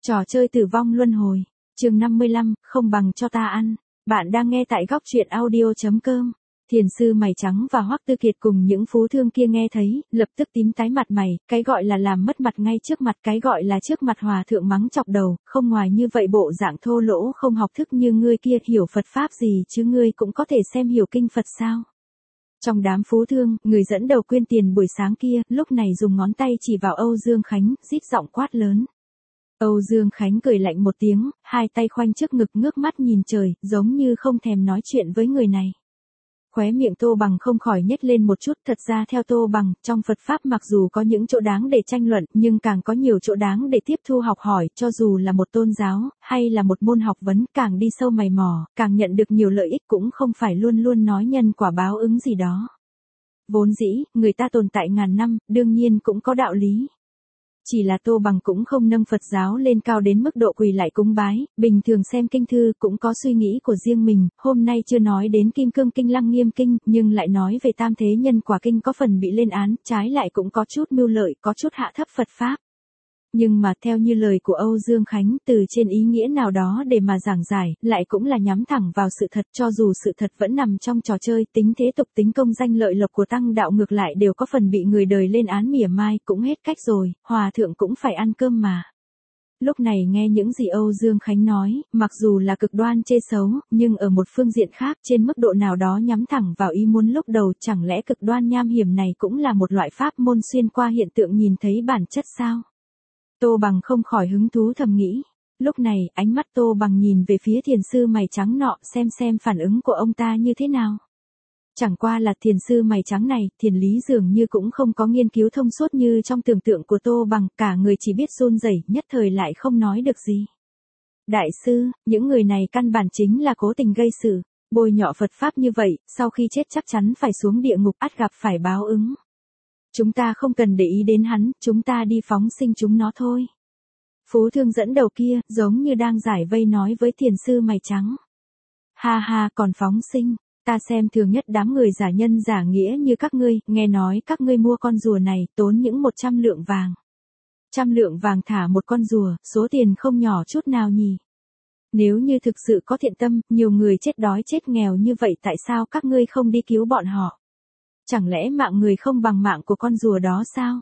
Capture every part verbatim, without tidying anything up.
Trò chơi tử vong luân hồi, chương năm mươi lăm, không bằng cho ta ăn. Bạn đang nghe tại góc truyện audio chấm com. Thiền sư mày trắng và Hoắc Tư Kiệt cùng những phú thương kia nghe thấy, lập tức tím tái mặt mày, cái gọi là làm mất mặt ngay trước mặt, cái gọi là trước mặt hòa thượng mắng chọc đầu, không ngoài như vậy bộ dạng thô lỗ không học thức như ngươi kia hiểu Phật Pháp gì chứ ngươi cũng có thể xem hiểu kinh Phật sao. Trong đám phú thương, người dẫn đầu quyên tiền buổi sáng kia, lúc này dùng ngón tay chỉ vào Âu Dương Khánh, rít giọng quát lớn. Âu Dương Khánh cười lạnh một tiếng, hai tay khoanh trước ngực ngước mắt nhìn trời, giống như không thèm nói chuyện với người này. Khóe miệng Tô Bằng không khỏi nhếch lên một chút, thật ra theo Tô Bằng, trong Phật Pháp mặc dù có những chỗ đáng để tranh luận, nhưng càng có nhiều chỗ đáng để tiếp thu học hỏi, cho dù là một tôn giáo, hay là một môn học vấn, càng đi sâu mày mò, càng nhận được nhiều lợi ích cũng không phải luôn luôn nói nhân quả báo ứng gì đó. Vốn dĩ, người ta tồn tại ngàn năm, đương nhiên cũng có đạo lý. Chỉ là Tô Bằng cũng không nâng Phật giáo lên cao đến mức độ quỳ lại cúng bái, bình thường xem kinh thư cũng có suy nghĩ của riêng mình, hôm nay chưa nói đến Kim Cương Kinh Lăng Nghiêm Kinh, nhưng lại nói về Tam Thế Nhân Quả Kinh có phần bị lên án, trái lại cũng có chút mưu lợi, có chút hạ thấp Phật Pháp. Nhưng mà theo như lời của Âu Dương Khánh, từ trên ý nghĩa nào đó để mà giảng giải, lại cũng là nhắm thẳng vào sự thật, cho dù sự thật vẫn nằm trong trò chơi, tính thế tục tính công danh lợi lộc của tăng đạo ngược lại đều có phần bị người đời lên án mỉa mai, cũng hết cách rồi, hòa thượng cũng phải ăn cơm mà. Lúc này nghe những gì Âu Dương Khánh nói, mặc dù là cực đoan chê xấu, nhưng ở một phương diện khác trên mức độ nào đó nhắm thẳng vào ý muốn lúc đầu, chẳng lẽ cực đoan nham hiểm này cũng là một loại pháp môn xuyên qua hiện tượng nhìn thấy bản chất sao? Tô Bằng không khỏi hứng thú thầm nghĩ. Lúc này, ánh mắt Tô Bằng nhìn về phía thiền sư mày trắng nọ xem xem phản ứng của ông ta như thế nào. Chẳng qua là thiền sư mày trắng này, thiền lý dường như cũng không có nghiên cứu thông suốt như trong tưởng tượng của Tô Bằng, cả người chỉ biết run rẩy, nhất thời lại không nói được gì. Đại sư, những người này căn bản chính là cố tình gây sự, bôi nhọ Phật Pháp như vậy, sau khi chết chắc chắn phải xuống địa ngục ắt gặp phải báo ứng. Chúng ta không cần để ý đến hắn, chúng ta đi phóng sinh chúng nó thôi. Phú thương dẫn đầu kia, giống như đang giải vây nói với thiền sư mày trắng. Ha ha, còn phóng sinh, ta xem thường nhất đám người giả nhân giả nghĩa như các ngươi, nghe nói các ngươi mua con rùa này, tốn những một trăm lượng vàng. Trăm lượng vàng thả một con rùa, số tiền không nhỏ chút nào nhỉ. Nếu như thực sự có thiện tâm, nhiều người chết đói chết nghèo như vậy tại sao các ngươi không đi cứu bọn họ? Chẳng lẽ mạng người không bằng mạng của con rùa đó sao?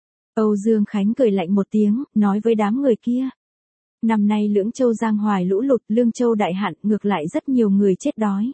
Âu Dương Khánh cười lạnh một tiếng, nói với đám người kia. Năm nay Lưỡng Châu giang hoài lũ lụt, Lương Châu đại hạn, ngược lại rất nhiều người chết đói.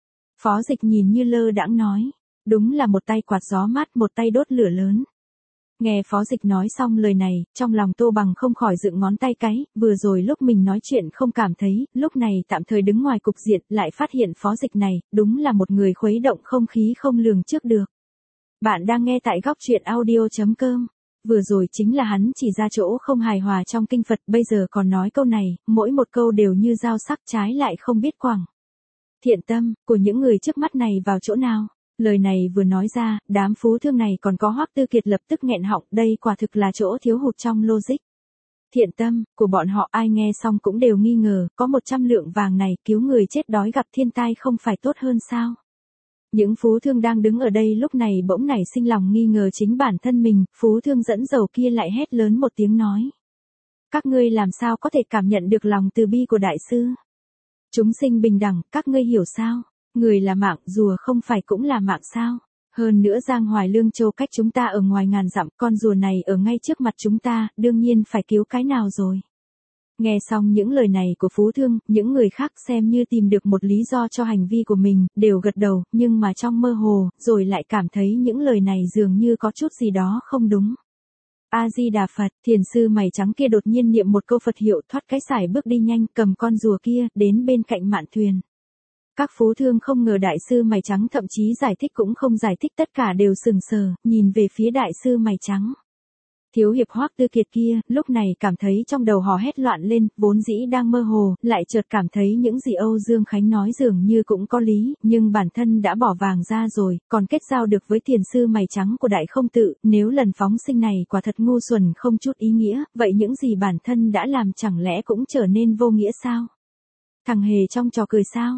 Phó Dịch nhìn như lơ đãng nói. Đúng là một tay quạt gió mát, một tay đốt lửa lớn. Nghe Phó Dịch nói xong lời này, trong lòng Tô Bằng không khỏi dựng ngón tay cái, vừa rồi lúc mình nói chuyện không cảm thấy, lúc này tạm thời đứng ngoài cục diện, lại phát hiện Phó Dịch này, đúng là một người khuấy động không khí không lường trước được. Bạn đang nghe tại góc truyện audio chấm com. Vừa rồi chính là hắn chỉ ra chỗ không hài hòa trong kinh Phật, bây giờ còn nói câu này, mỗi một câu đều như dao sắc, trái lại không biết quẳng. Thiện tâm của những người trước mắt này vào chỗ nào? Lời này vừa nói ra, đám phú thương này còn có Hoắc Tư Kiệt lập tức nghẹn họng, đây quả thực là chỗ thiếu hụt trong logic. Thiện tâm của bọn họ ai nghe xong cũng đều nghi ngờ, có một trăm lượng vàng này cứu người chết đói gặp thiên tai không phải tốt hơn sao? Những phú thương đang đứng ở đây lúc này bỗng nảy sinh lòng nghi ngờ chính bản thân mình, phú thương dẫn dầu kia lại hét lớn một tiếng nói. Các ngươi làm sao có thể cảm nhận được lòng từ bi của đại sư? Chúng sinh bình đẳng, các ngươi hiểu sao? Người là mạng, rùa không phải cũng là mạng sao? Hơn nữa Giang Hoài Lương Châu cách chúng ta ở ngoài ngàn dặm, con rùa này ở ngay trước mặt chúng ta, đương nhiên phải cứu cái nào rồi. Nghe xong những lời này của phú thương, những người khác xem như tìm được một lý do cho hành vi của mình, đều gật đầu, nhưng mà trong mơ hồ, rồi lại cảm thấy những lời này dường như có chút gì đó không đúng. A-di-đà Phật, thiền sư mày trắng kia đột nhiên niệm một câu Phật hiệu, thoát cái sải bước đi nhanh, cầm con rùa kia, đến bên cạnh mạn thuyền. Các phú thương không ngờ đại sư mày trắng thậm chí giải thích cũng không giải thích, tất cả đều sừng sờ, nhìn về phía đại sư mày trắng. Thiếu hiệp Hoắc Tư Kiệt kia, lúc này cảm thấy trong đầu hò hét loạn lên, vốn dĩ đang mơ hồ, lại chợt cảm thấy những gì Âu Dương Khánh nói dường như cũng có lý, nhưng bản thân đã bỏ vàng ra rồi, còn kết giao được với thiền sư mày trắng của Đại Không Tự, nếu lần phóng sinh này quả thật ngu xuẩn không chút ý nghĩa, vậy những gì bản thân đã làm chẳng lẽ cũng trở nên vô nghĩa sao? Thằng hề trong trò cười sao?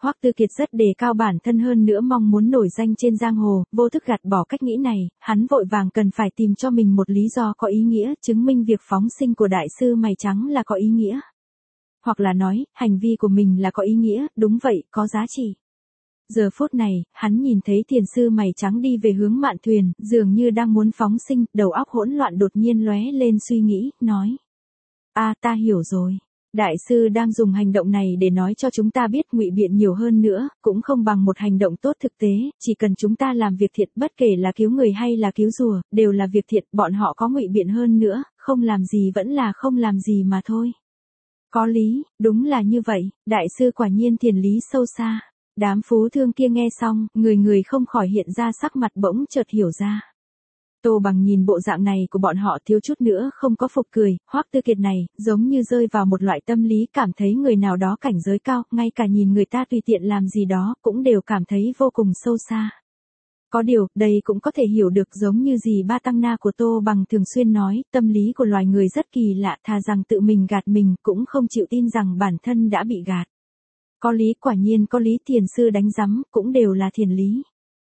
Hoắc Tư Kiệt rất đề cao bản thân hơn nữa mong muốn nổi danh trên giang hồ, vô thức gạt bỏ cách nghĩ này, hắn vội vàng cần phải tìm cho mình một lý do có ý nghĩa, chứng minh việc phóng sinh của đại sư mày trắng là có ý nghĩa. Hoặc là nói, hành vi của mình là có ý nghĩa, đúng vậy, có giá trị. Giờ phút này, hắn nhìn thấy thiền sư mày trắng đi về hướng Mạn Thuyền, dường như đang muốn phóng sinh, đầu óc hỗn loạn đột nhiên lóe lên suy nghĩ, nói. À, ta hiểu rồi. Đại sư đang dùng hành động này để nói cho chúng ta biết ngụy biện nhiều hơn nữa, cũng không bằng một hành động tốt thực tế, chỉ cần chúng ta làm việc thiện, bất kể là cứu người hay là cứu rùa, đều là việc thiện, bọn họ có ngụy biện hơn nữa, không làm gì vẫn là không làm gì mà thôi. Có lý, đúng là như vậy, đại sư quả nhiên thiền lý sâu xa. Đám phú thương kia nghe xong, người người không khỏi hiện ra sắc mặt bỗng chợt hiểu ra. Tô Bằng nhìn bộ dạng này của bọn họ thiếu chút nữa không có phục cười, Hoắc Tư Kiệt này, giống như rơi vào một loại tâm lý cảm thấy người nào đó cảnh giới cao, ngay cả nhìn người ta tùy tiện làm gì đó, cũng đều cảm thấy vô cùng sâu xa. Có điều, đây cũng có thể hiểu được giống như gì ba tăng na của Tô Bằng thường xuyên nói, tâm lý của loài người rất kỳ lạ, thà rằng tự mình gạt mình, cũng không chịu tin rằng bản thân đã bị gạt. Có lý, quả nhiên có lý, thiền sư đánh rắm, cũng đều là thiền lý.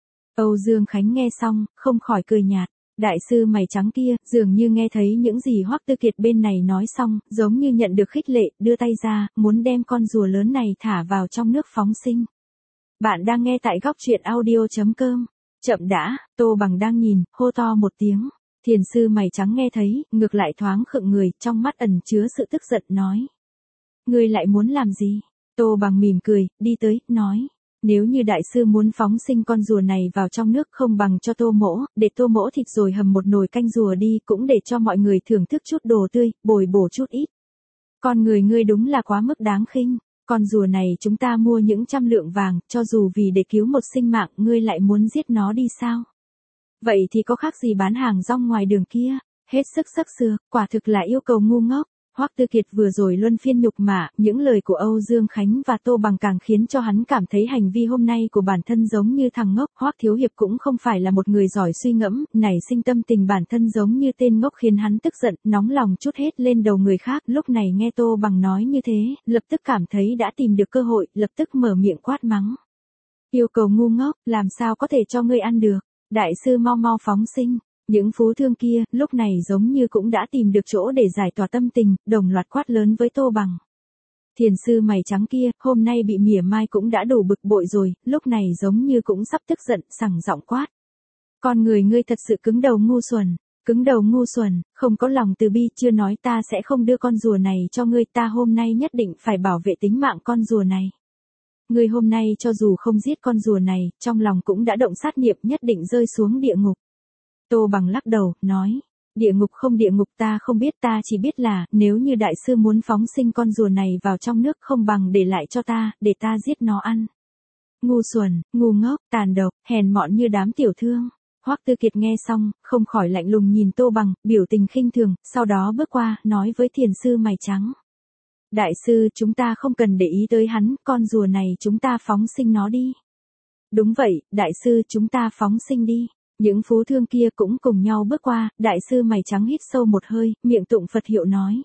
Âu Dương Khánh nghe xong, không khỏi cười nhạt. Đại sư mày trắng kia, dường như nghe thấy những gì Hoắc Tư Kiệt bên này nói xong, giống như nhận được khích lệ, đưa tay ra, muốn đem con rùa lớn này thả vào trong nước phóng sinh. Bạn đang nghe tại góc truyện audio chấm com. Chậm đã, Tô Bằng đang nhìn, hô to một tiếng. Thiền sư mày trắng nghe thấy, ngược lại thoáng khựng người, trong mắt ẩn chứa sự tức giận, nói. Ngươi lại muốn làm gì? Tô Bằng mỉm cười, đi tới, nói. Nếu như đại sư muốn phóng sinh con rùa này vào trong nước không bằng cho Tô mỗ, để Tô mỗ thịt rồi hầm một nồi canh rùa đi, cũng để cho mọi người thưởng thức chút đồ tươi, bồi bổ chút ít. Con người ngươi đúng là quá mức đáng khinh, con rùa này chúng ta mua những trăm lượng vàng, cho dù vì để cứu một sinh mạng, ngươi lại muốn giết nó đi sao? Vậy thì có khác gì bán hàng rong ngoài đường kia, hết sức sắc sưa, quả thực là yêu cầu ngu ngốc. Hoắc Tư Kiệt vừa rồi luân phiên nhục mạ, những lời của Âu Dương Khánh và Tô Bằng càng khiến cho hắn cảm thấy hành vi hôm nay của bản thân giống như thằng ngốc. Hoắc Thiếu Hiệp cũng không phải là một người giỏi suy ngẫm, nảy sinh tâm tình bản thân giống như tên ngốc khiến hắn tức giận, nóng lòng trút hết lên đầu người khác. Lúc này nghe Tô Bằng nói như thế, lập tức cảm thấy đã tìm được cơ hội, lập tức mở miệng quát mắng. Yêu cầu ngu ngốc, làm sao có thể cho ngươi ăn được, đại sư mau mau phóng sinh. Những phú thương kia, lúc này giống như cũng đã tìm được chỗ để giải tỏa tâm tình, đồng loạt quát lớn với Tô Bằng. Thiền sư mày trắng kia, hôm nay bị mỉa mai cũng đã đủ bực bội rồi, lúc này giống như cũng sắp tức giận, sằng giọng quát. Con người ngươi thật sự cứng đầu ngu xuẩn, cứng đầu ngu xuẩn, không có lòng từ bi, chưa nói ta sẽ không đưa con rùa này cho ngươi, ta hôm nay nhất định phải bảo vệ tính mạng con rùa này. Ngươi hôm nay cho dù không giết con rùa này, trong lòng cũng đã động sát niệm nhất định rơi xuống địa ngục. Tô Bằng lắc đầu, nói, địa ngục không địa ngục ta không biết, ta chỉ biết là, nếu như đại sư muốn phóng sinh con rùa này vào trong nước không bằng để lại cho ta, để ta giết nó ăn. Ngu xuẩn, ngu ngốc, tàn độc, hèn mọn như đám tiểu thương. Hoắc Tư Kiệt nghe xong, không khỏi lạnh lùng nhìn Tô Bằng, biểu tình khinh thường, sau đó bước qua, nói với thiền sư mày trắng. Đại sư, chúng ta không cần để ý tới hắn, con rùa này chúng ta phóng sinh nó đi. Đúng vậy, đại sư, chúng ta phóng sinh đi. Những phú thương kia cũng cùng nhau bước qua, đại sư mày trắng hít sâu một hơi, miệng tụng Phật hiệu nói.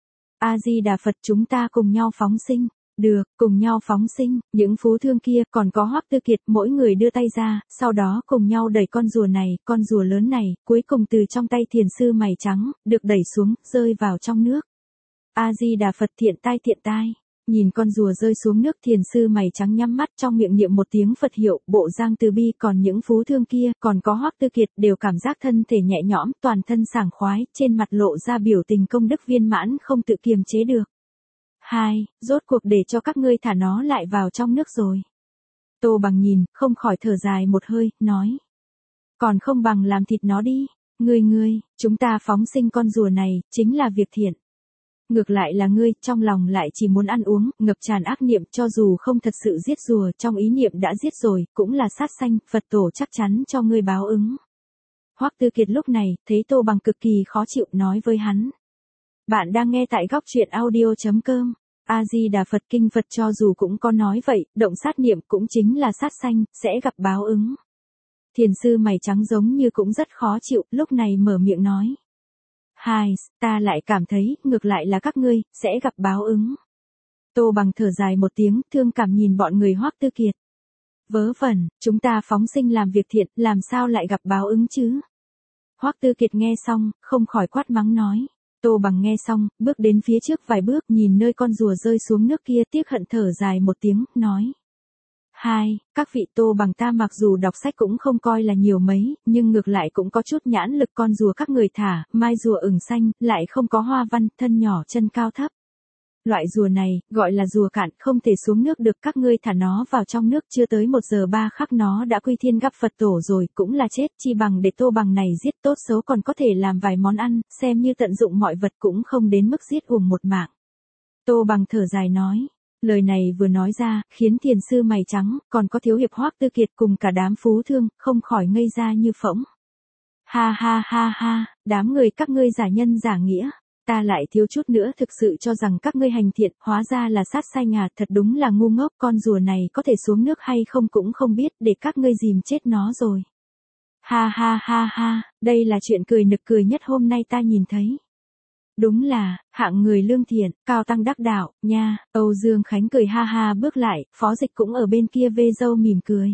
A-di-đà Phật, chúng ta cùng nhau phóng sinh. Được, cùng nhau phóng sinh, những phú thương kia, còn có Hoắc Tư Kiệt, mỗi người đưa tay ra, sau đó cùng nhau đẩy con rùa này, con rùa lớn này, cuối cùng từ trong tay thiền sư mày trắng, được đẩy xuống, rơi vào trong nước. A-di-đà Phật, thiện tai thiện tai. Nhìn con rùa rơi xuống nước, thiền sư mày trắng nhắm mắt trong miệng niệm một tiếng Phật hiệu, bộ giang từ bi, còn những phú thương kia, còn có Hoắc Tư Kiệt đều cảm giác thân thể nhẹ nhõm, toàn thân sảng khoái, trên mặt lộ ra biểu tình công đức viên mãn không tự kiềm chế được. Hai, rốt cuộc để cho các ngươi thả nó lại vào trong nước rồi. Tô Bằng nhìn, không khỏi thở dài một hơi, nói. Còn không bằng làm thịt nó đi, ngươi ngươi, chúng ta phóng sinh con rùa này, chính là việc thiện. Ngược lại là ngươi, trong lòng lại chỉ muốn ăn uống, ngập tràn ác niệm, cho dù không thật sự giết rùa, trong ý niệm đã giết rồi, cũng là sát sanh, Phật tổ chắc chắn cho ngươi báo ứng. Hoắc Tư Kiệt lúc này, thấy Tô Bằng cực kỳ khó chịu, nói với hắn. Bạn đang nghe tại góc truyện audio chấm com. A-di-đà Phật, kinh Phật cho dù cũng có nói vậy, động sát niệm cũng chính là sát sanh, sẽ gặp báo ứng. Thiền sư mày trắng giống như cũng rất khó chịu, lúc này mở miệng nói. Hai, ta lại cảm thấy, ngược lại là các ngươi, sẽ gặp báo ứng. Tô Bằng thở dài một tiếng, thương cảm nhìn bọn người Hoắc Tư Kiệt. Vớ vẩn, chúng ta phóng sinh làm việc thiện, làm sao lại gặp báo ứng chứ? Hoắc Tư Kiệt nghe xong, không khỏi quát mắng nói. Tô Bằng nghe xong, bước đến phía trước vài bước, nhìn nơi con rùa rơi xuống nước kia, tiếc hận thở dài một tiếng, nói. Hai, các vị Tô Bằng ta mặc dù đọc sách cũng không coi là nhiều mấy, nhưng ngược lại cũng có chút nhãn lực, con rùa các người thả, mai rùa ửng xanh, lại không có hoa văn, thân nhỏ chân cao thấp. Loại rùa này, gọi là rùa cạn, không thể xuống nước được, các ngươi thả nó vào trong nước chưa tới một giờ ba khắc nó đã quy thiên gắp Phật tổ rồi, cũng là chết, chi bằng để Tô Bằng này giết, tốt xấu còn có thể làm vài món ăn, xem như tận dụng mọi vật, cũng không đến mức giết uổng một mạng. Tô Bằng thở dài nói, lời này vừa nói ra, khiến thiền sư mày trắng, còn có thiếu hiệp Hoắc Tư Kiệt cùng cả đám phú thương, không khỏi ngây ra như phỗng. Ha ha ha ha, đám người các ngươi giả nhân giả nghĩa. Ta lại thiếu chút nữa thực sự cho rằng các ngươi hành thiện, hóa ra là sát sanh à, thật đúng là ngu ngốc, con rùa này có thể xuống nước hay không cũng không biết, để các ngươi dìm chết nó rồi. Ha ha ha ha, đây là chuyện cười nực cười nhất hôm nay ta nhìn thấy. Đúng là, hạng người lương thiện, cao tăng đắc đạo, nha, Âu Dương Khánh cười ha ha bước lại, Phó Dịch cũng ở bên kia vê râu mỉm cười.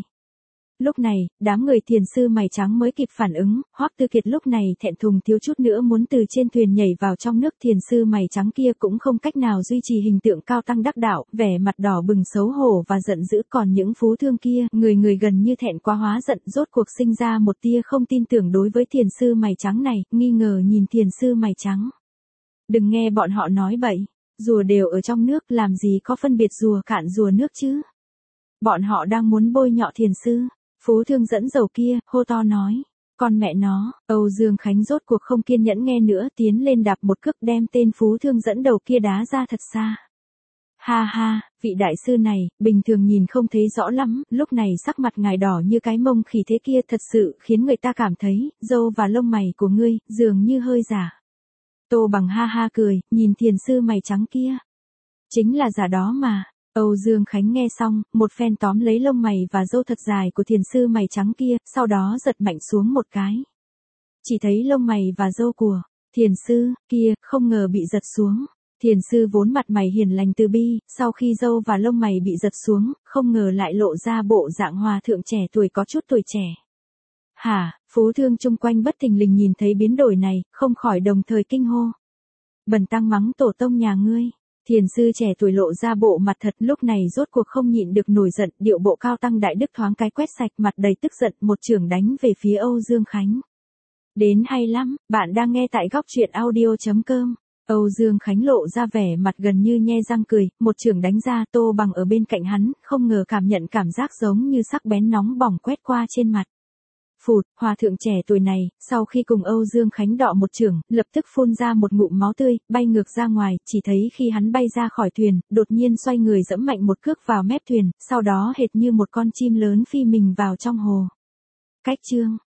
Lúc này, đám người thiền sư mày trắng mới kịp phản ứng, Hoắc Tư Kiệt lúc này thẹn thùng thiếu chút nữa muốn từ trên thuyền nhảy vào trong nước, thiền sư mày trắng kia cũng không cách nào duy trì hình tượng cao tăng đắc đạo, vẻ mặt đỏ bừng xấu hổ và giận dữ, còn những phú thương kia, người người gần như thẹn quá hóa giận, rốt cuộc sinh ra một tia không tin tưởng đối với thiền sư mày trắng này, nghi ngờ nhìn thiền sư mày trắng. Đừng nghe bọn họ nói bậy, rùa đều ở trong nước, làm gì có phân biệt rùa cạn rùa nước chứ. Bọn họ đang muốn bôi nhọ thiền sư. Phú thương dẫn dầu kia, hô to nói. Con mẹ nó, Âu Dương Khánh rốt cuộc không kiên nhẫn nghe nữa, tiến lên đạp một cước đem tên phú thương dẫn đầu kia đá ra thật xa. Ha ha, vị đại sư này, bình thường nhìn không thấy rõ lắm, lúc này sắc mặt ngài đỏ như cái mông khỉ thế kia, thật sự khiến người ta cảm thấy, râu và lông mày của ngươi, dường như hơi giả. Tô Bằng ha ha cười, nhìn thiền sư mày trắng kia. Chính là giả đó mà. Âu Dương Khánh nghe xong, một phen tóm lấy lông mày và râu thật dài của thiền sư mày trắng kia, sau đó giật mạnh xuống một cái. Chỉ thấy lông mày và râu của thiền sư kia không ngờ bị giật xuống. Thiền sư vốn mặt mày hiền lành từ bi, sau khi râu và lông mày bị giật xuống, không ngờ lại lộ ra bộ dạng hòa thượng trẻ tuổi có chút tuổi trẻ. Hả, phú thương chung quanh bất thình lình nhìn thấy biến đổi này, không khỏi đồng thời kinh hô. Bần tăng mắng tổ tông nhà ngươi. Thiền sư trẻ tuổi lộ ra bộ mặt thật, lúc này rốt cuộc không nhịn được nổi giận, điệu bộ cao tăng đại đức thoáng cái quét sạch, mặt đầy tức giận, một chưởng đánh về phía Âu Dương Khánh. Đến hay lắm, bạn đang nghe tại góc truyện audio chấm com. Âu Dương Khánh lộ ra vẻ mặt gần như nhe răng cười, một chưởng đánh ra, Tô Bằng ở bên cạnh hắn, không ngờ cảm nhận cảm giác giống như sắc bén nóng bỏng quét qua trên mặt. Phụt, hòa thượng trẻ tuổi này, sau khi cùng Âu Dương Khánh đọ một chưởng, lập tức phun ra một ngụm máu tươi, bay ngược ra ngoài, chỉ thấy khi hắn bay ra khỏi thuyền, đột nhiên xoay người giẫm mạnh một cước vào mép thuyền, sau đó hệt như một con chim lớn phi mình vào trong hồ. Cách chương